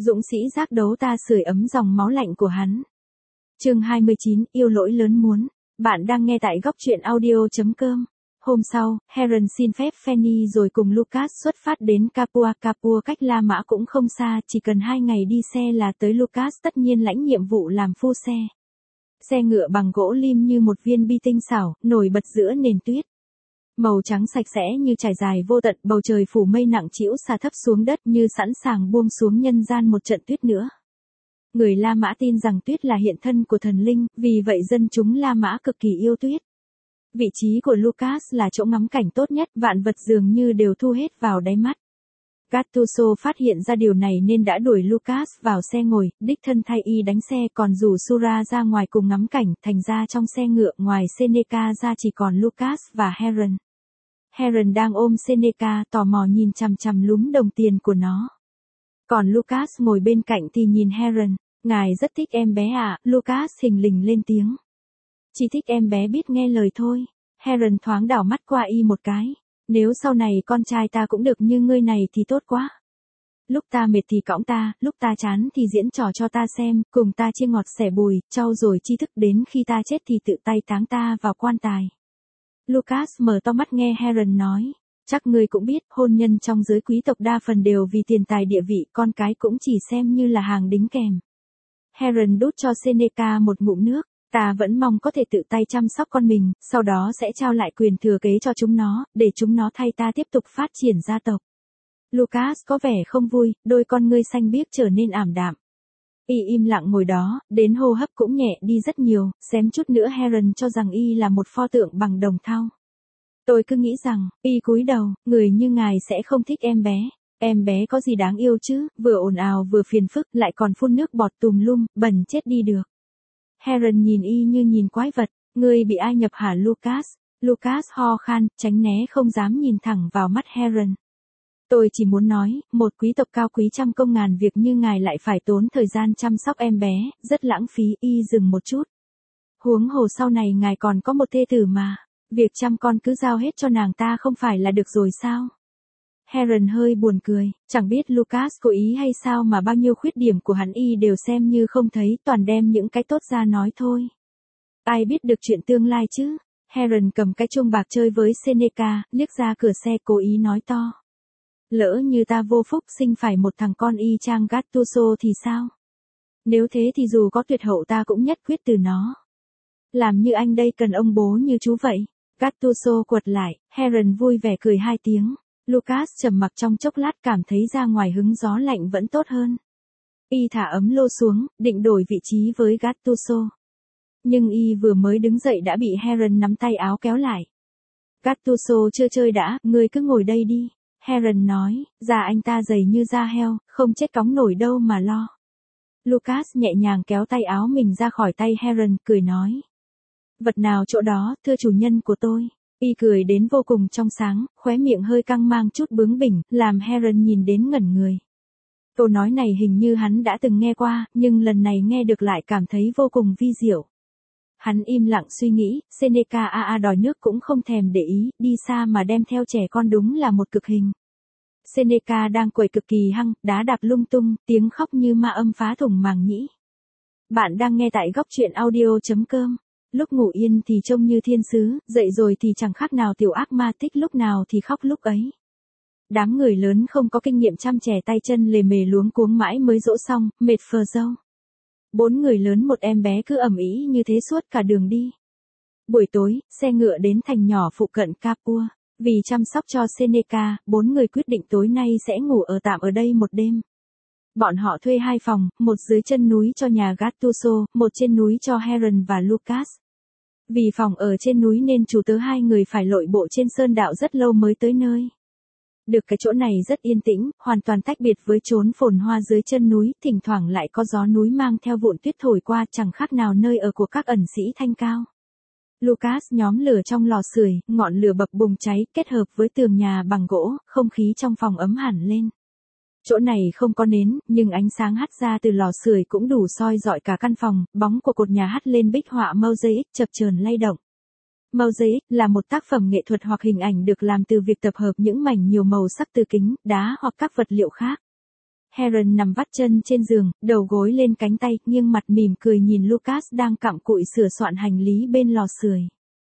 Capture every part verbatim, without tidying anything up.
Dũng sĩ giác đấu ta sưởi ấm dòng máu lạnh của hắn. Chương hai mươi chín, yêu lỗi lớn muốn. Bạn đang nghe tại góc truyện audio chấm com. Hôm sau, Heron xin phép Fanny rồi cùng Lucas xuất phát đến Capua. Capua cách La Mã cũng không xa, chỉ cần hai ngày đi xe là tới. Lucas tất nhiên lãnh nhiệm vụ làm phu xe. Xe ngựa bằng gỗ lim như một viên bi tinh xảo, nổi bật giữa nền tuyết. Màu trắng sạch sẽ như trải dài vô tận, bầu trời phủ mây nặng trĩu xà thấp xuống đất như sẵn sàng buông xuống nhân gian một trận tuyết nữa. Người La Mã tin rằng tuyết là hiện thân của thần linh, vì vậy dân chúng La Mã cực kỳ yêu tuyết. Vị trí của Lucas là chỗ ngắm cảnh tốt nhất, vạn vật dường như đều thu hết vào đáy mắt. Gattuso phát hiện ra điều này nên đã đuổi Lucas vào xe ngồi, đích thân thay y đánh xe, còn rủ Sura ra ngoài cùng ngắm cảnh. Thành ra trong xe ngựa ngoài Seneca ra chỉ còn Lucas và Heron. Heron đang ôm Seneca, tò mò nhìn chằm chằm lúm đồng tiền của nó. Còn Lucas ngồi bên cạnh thì nhìn Heron. Ngài rất thích em bé à? Lucas thình lình lên tiếng. Chỉ thích em bé biết nghe lời thôi. Heron thoáng đảo mắt qua y một cái. Nếu sau này con trai ta cũng được như ngươi này thì tốt quá. Lúc ta mệt thì cõng ta, lúc ta chán thì diễn trò cho ta xem, cùng ta chia ngọt sẻ bùi, trau dồi tri thức, đến khi ta chết thì tự tay táng ta vào quan tài. Lucas mở to mắt nghe Heron nói. Chắc ngươi cũng biết, hôn nhân trong giới quý tộc đa phần đều vì tiền tài địa vị, con cái cũng chỉ xem như là hàng đính kèm. Heron đút cho Seneca một ngụm nước. Ta vẫn mong có thể tự tay chăm sóc con mình, sau đó sẽ trao lại quyền thừa kế cho chúng nó, để chúng nó thay ta tiếp tục phát triển gia tộc. Lucas có vẻ không vui, đôi con ngươi xanh biếc trở nên ảm đạm. Y im lặng ngồi đó, đến hô hấp cũng nhẹ đi rất nhiều, xém chút nữa Heron cho rằng y là một pho tượng bằng đồng thau. Tôi cứ nghĩ rằng, y cúi đầu, người như ngài sẽ không thích em bé. Em bé có gì đáng yêu chứ, vừa ồn ào vừa phiền phức, lại còn phun nước bọt tùm lum, bẩn chết đi được. Heron nhìn y như nhìn quái vật. Ngươi bị ai nhập hả Lucas? Lucas ho khan, tránh né không dám nhìn thẳng vào mắt Heron. Tôi chỉ muốn nói, một quý tộc cao quý trăm công ngàn việc như ngài lại phải tốn thời gian chăm sóc em bé, rất lãng phí. Y dừng một chút. Huống hồ sau này ngài còn có một thê tử mà, việc chăm con cứ giao hết cho nàng ta không phải là được rồi sao? Heron hơi buồn cười, chẳng biết Lucas cố ý hay sao mà bao nhiêu khuyết điểm của hắn y đều xem như không thấy, toàn đem những cái tốt ra nói thôi. Ai biết được chuyện tương lai chứ? Heron cầm cái chuông bạc chơi với Seneca, liếc ra cửa xe cố ý nói to. Lỡ như ta vô phúc sinh phải một thằng con y chang Gattuso thì sao? Nếu thế thì dù có tuyệt hậu ta cũng nhất quyết từ nó. Làm như anh đây cần ông bố như chú vậy. Gattuso quật lại, Heron vui vẻ cười hai tiếng. Lucas trầm mặc trong chốc lát, cảm thấy ra ngoài hứng gió lạnh vẫn tốt hơn. Y thả ấm lô xuống, định đổi vị trí với Gattuso. Nhưng y vừa mới đứng dậy đã bị Heron nắm tay áo kéo lại. Gattuso chưa chơi đã, ngươi cứ ngồi đây đi. Heron nói, da anh ta dày như da heo, không chết cóng nổi đâu mà lo. Lucas nhẹ nhàng kéo tay áo mình ra khỏi tay Heron, cười nói. Vật nào chỗ đó, thưa chủ nhân của tôi. Y cười đến vô cùng trong sáng, khóe miệng hơi căng mang chút bướng bỉnh, làm Heron nhìn đến ngẩn người. Câu nói này hình như hắn đã từng nghe qua, nhưng lần này nghe được lại cảm thấy vô cùng vi diệu. Hắn im lặng suy nghĩ, Seneca a a đòi nước cũng không thèm để ý, đi xa mà đem theo trẻ con đúng là một cực hình. Seneca đang quẩy cực kỳ hăng, đá đạp lung tung, tiếng khóc như ma âm phá thủng màng nhĩ. Bạn đang nghe tại góc truyện audio chấm com. Lúc ngủ yên thì trông như thiên sứ, dậy rồi thì chẳng khác nào tiểu ác ma, thích lúc nào thì khóc lúc ấy. Đám người lớn không có kinh nghiệm chăm trẻ tay chân lề mề luống cuống mãi mới dỗ xong, mệt phờ dâu. Bốn người lớn một em bé cứ ầm ĩ như thế suốt cả đường đi. Buổi tối, xe ngựa đến thành nhỏ phụ cận Capua. Vì chăm sóc cho Seneca, bốn người quyết định tối nay sẽ ngủ ở tạm ở đây một đêm. Bọn họ thuê hai phòng, một dưới chân núi cho nhà Gattuso, một trên núi cho Heron và Lucas. Vì phòng ở trên núi nên chủ tớ hai người phải lội bộ trên sơn đạo rất lâu mới tới nơi. Được cái chỗ này rất yên tĩnh, hoàn toàn tách biệt với chốn phồn hoa dưới chân núi, thỉnh thoảng lại có gió núi mang theo vụn tuyết thổi qua, chẳng khác nào nơi ở của các ẩn sĩ thanh cao. Lucas nhóm lửa trong lò sưởi, ngọn lửa bập bùng cháy, kết hợp với tường nhà bằng gỗ, không khí trong phòng ấm hẳn lên. Chỗ này không có nến, nhưng ánh sáng hắt ra từ lò sưởi cũng đủ soi rọi cả căn phòng, bóng của cột nhà hắt lên bích họa mosaic chập chờn lay động. Mosaic là một tác phẩm nghệ thuật hoặc hình ảnh được làm từ việc tập hợp những mảnh nhiều màu sắc từ kính, đá hoặc các vật liệu khác. Heron nằm vắt chân trên giường, đầu gối lên cánh tay, nghiêng mặt mỉm cười nhìn Lucas đang cặm cụi sửa soạn hành lý bên lò sưởi.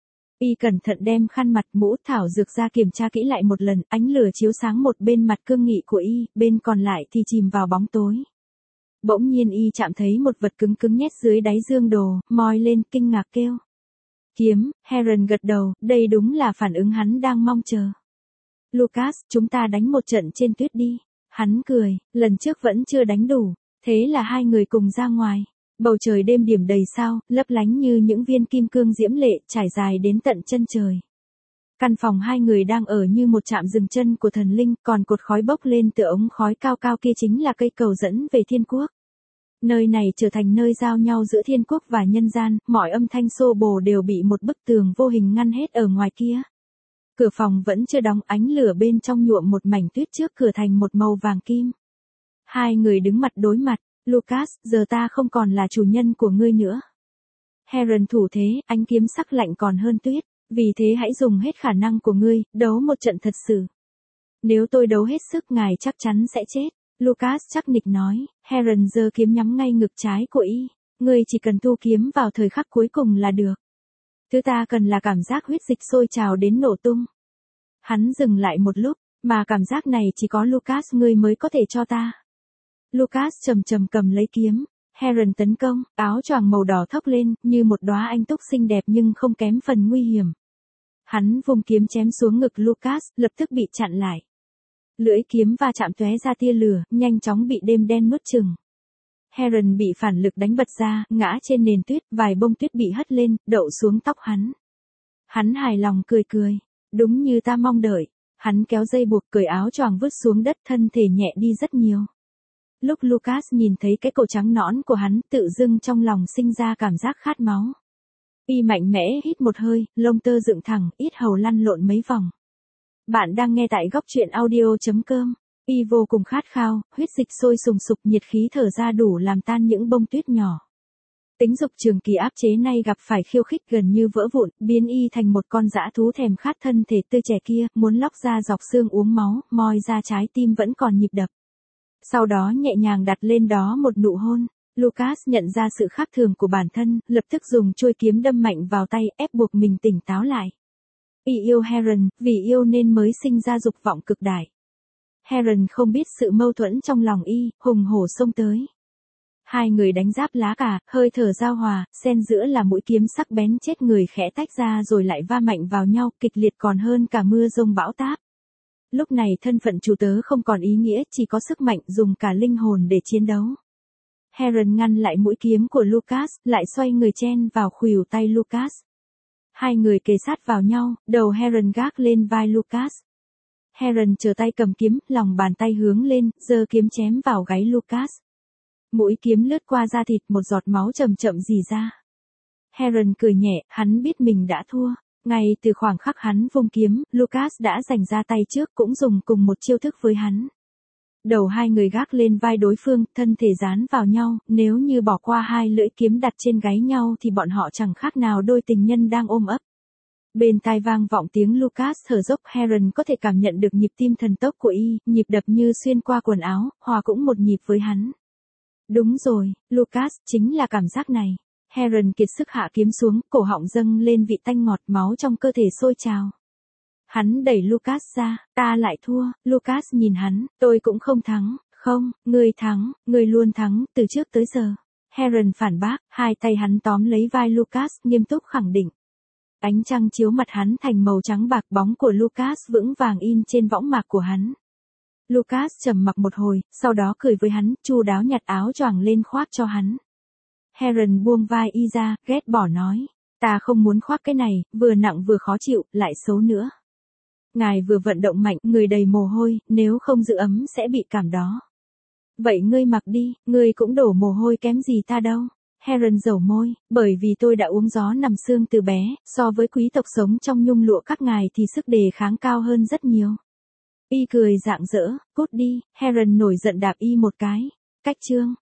Y cẩn thận đem khăn mặt mũ thảo dược ra kiểm tra kỹ lại một lần, ánh lửa chiếu sáng một bên mặt cương nghị của Y, bên còn lại thì chìm vào bóng tối. Bỗng nhiên Y chạm thấy một vật cứng cứng nhét dưới đáy dương đồ, moi lên kinh ngạc kêu. Kiếm, Heron gật đầu, đây đúng là phản ứng hắn đang mong chờ. Lucas, chúng ta đánh một trận trên tuyết đi. Hắn cười, lần trước vẫn chưa đánh đủ, thế là hai người cùng ra ngoài. Bầu trời đêm điểm đầy sao, lấp lánh như những viên kim cương diễm lệ, trải dài đến tận chân trời. Căn phòng hai người đang ở như một trạm dừng chân của thần linh, còn cột khói bốc lên từ ống khói cao cao kia chính là cây cầu dẫn về thiên quốc. Nơi này trở thành nơi giao nhau giữa thiên quốc và nhân gian, mọi âm thanh xô bồ đều bị một bức tường vô hình ngăn hết ở ngoài kia. Cửa phòng vẫn chưa đóng, ánh lửa bên trong nhuộm một mảnh tuyết trước cửa thành một màu vàng kim. Hai người đứng mặt đối mặt, Lucas, giờ ta không còn là chủ nhân của ngươi nữa. Heron thủ thế, ánh kiếm sắc lạnh còn hơn tuyết, vì thế hãy dùng hết khả năng của ngươi, đấu một trận thật sự. Nếu tôi đấu hết sức ngài chắc chắn sẽ chết. Lucas chắc nịch nói, Heron giơ kiếm nhắm ngay ngực trái của Y, ngươi chỉ cần thu kiếm vào thời khắc cuối cùng là được. Thứ ta cần là cảm giác huyết dịch sôi trào đến nổ tung. Hắn dừng lại một lúc, mà cảm giác này chỉ có Lucas ngươi mới có thể cho ta. Lucas chầm chầm cầm lấy kiếm, Heron tấn công, áo choàng màu đỏ thốc lên, như một đóa anh túc xinh đẹp nhưng không kém phần nguy hiểm. Hắn vùng kiếm chém xuống ngực Lucas, lập tức bị chặn lại. Lưỡi kiếm va chạm tóe ra tia lửa, nhanh chóng bị đêm đen nuốt chửng. Heron bị phản lực đánh bật ra, ngã trên nền tuyết, vài bông tuyết bị hất lên, đậu xuống tóc hắn. Hắn hài lòng cười cười, đúng như ta mong đợi. Hắn kéo dây buộc, cởi áo choàng vứt xuống đất, thân thể nhẹ đi rất nhiều. Lúc Lucas nhìn thấy cái cổ trắng nõn của hắn, tự dưng trong lòng sinh ra cảm giác khát máu. Y mạnh mẽ hít một hơi, lông tơ dựng thẳng, yết hầu lăn lộn mấy vòng. Bạn đang nghe tại góc truyện audio chấm com. Y vô cùng khát khao, huyết dịch sôi sùng sục, nhiệt khí thở ra đủ làm tan những bông tuyết nhỏ. Tính dục trường kỳ áp chế nay gặp phải khiêu khích gần như vỡ vụn, biến Y thành một con dã thú thèm khát thân thể tươi trẻ kia, muốn lóc ra dọc xương uống máu, moi ra trái tim vẫn còn nhịp đập. Sau đó nhẹ nhàng đặt lên đó một nụ hôn. Lucas nhận ra sự khác thường của bản thân, lập tức dùng chuôi kiếm đâm mạnh vào tay, ép buộc mình tỉnh táo lại. Y yêu Heron, vì yêu nên mới sinh ra dục vọng cực đại. Heron không biết sự mâu thuẫn trong lòng Y, hùng hổ xông tới. Hai người đánh giáp lá cà, hơi thở giao hòa, xen giữa là mũi kiếm sắc bén chết người khẽ tách ra rồi lại va mạnh vào nhau, kịch liệt còn hơn cả mưa rông bão táp. Lúc này thân phận chủ tớ không còn ý nghĩa, chỉ có sức mạnh dùng cả linh hồn để chiến đấu. Heron ngăn lại mũi kiếm của Lucas, lại xoay người chen vào khuỷu tay Lucas. Hai người kề sát vào nhau, đầu Heron gác lên vai Lucas. Heron chờ tay cầm kiếm, lòng bàn tay hướng lên, giơ kiếm chém vào gáy Lucas. Mũi kiếm lướt qua da thịt, một giọt máu chậm chậm rỉ ra. Heron cười nhẹ, hắn biết mình đã thua. Ngay từ khoảng khắc hắn vung kiếm, Lucas đã giành ra tay trước, cũng dùng cùng một chiêu thức với hắn. Đầu hai người gác lên vai đối phương, thân thể dán vào nhau, nếu như bỏ qua hai lưỡi kiếm đặt trên gáy nhau thì bọn họ chẳng khác nào đôi tình nhân đang ôm ấp. Bên tai vang vọng tiếng Lucas thở dốc, Heron có thể cảm nhận được nhịp tim thần tốc của Y, nhịp đập như xuyên qua quần áo, hòa cũng một nhịp với hắn. Đúng rồi, Lucas, chính là cảm giác này. Heron kiệt sức hạ kiếm xuống, cổ họng dâng lên vị tanh ngọt, máu trong cơ thể sôi trào. Hắn đẩy Lucas ra, ta lại thua. Lucas nhìn hắn, tôi cũng không thắng. Không, ngươi thắng, ngươi luôn thắng, từ trước tới giờ. Heron phản bác, hai tay hắn tóm lấy vai Lucas, nghiêm túc khẳng định. Ánh trăng chiếu mặt hắn thành màu trắng bạc, bóng của Lucas vững vàng in trên võng mạc của hắn. Lucas trầm mặc một hồi, sau đó cười với hắn, chu đáo nhặt áo choàng lên khoác cho hắn. Heron buông vai Y ra, ghét bỏ nói. Ta không muốn khoác cái này, vừa nặng vừa khó chịu, lại xấu nữa. Ngài vừa vận động mạnh, người đầy mồ hôi, nếu không giữ ấm sẽ bị cảm đó. Vậy ngươi mặc đi, ngươi cũng đổ mồ hôi kém gì ta đâu. Heron dầu môi, bởi vì tôi đã uống gió nằm xương từ bé, so với quý tộc sống trong nhung lụa các ngài thì sức đề kháng cao hơn rất nhiều. Y cười rạng rỡ, cút đi. Heron nổi giận đạp Y một cái. Cách chương.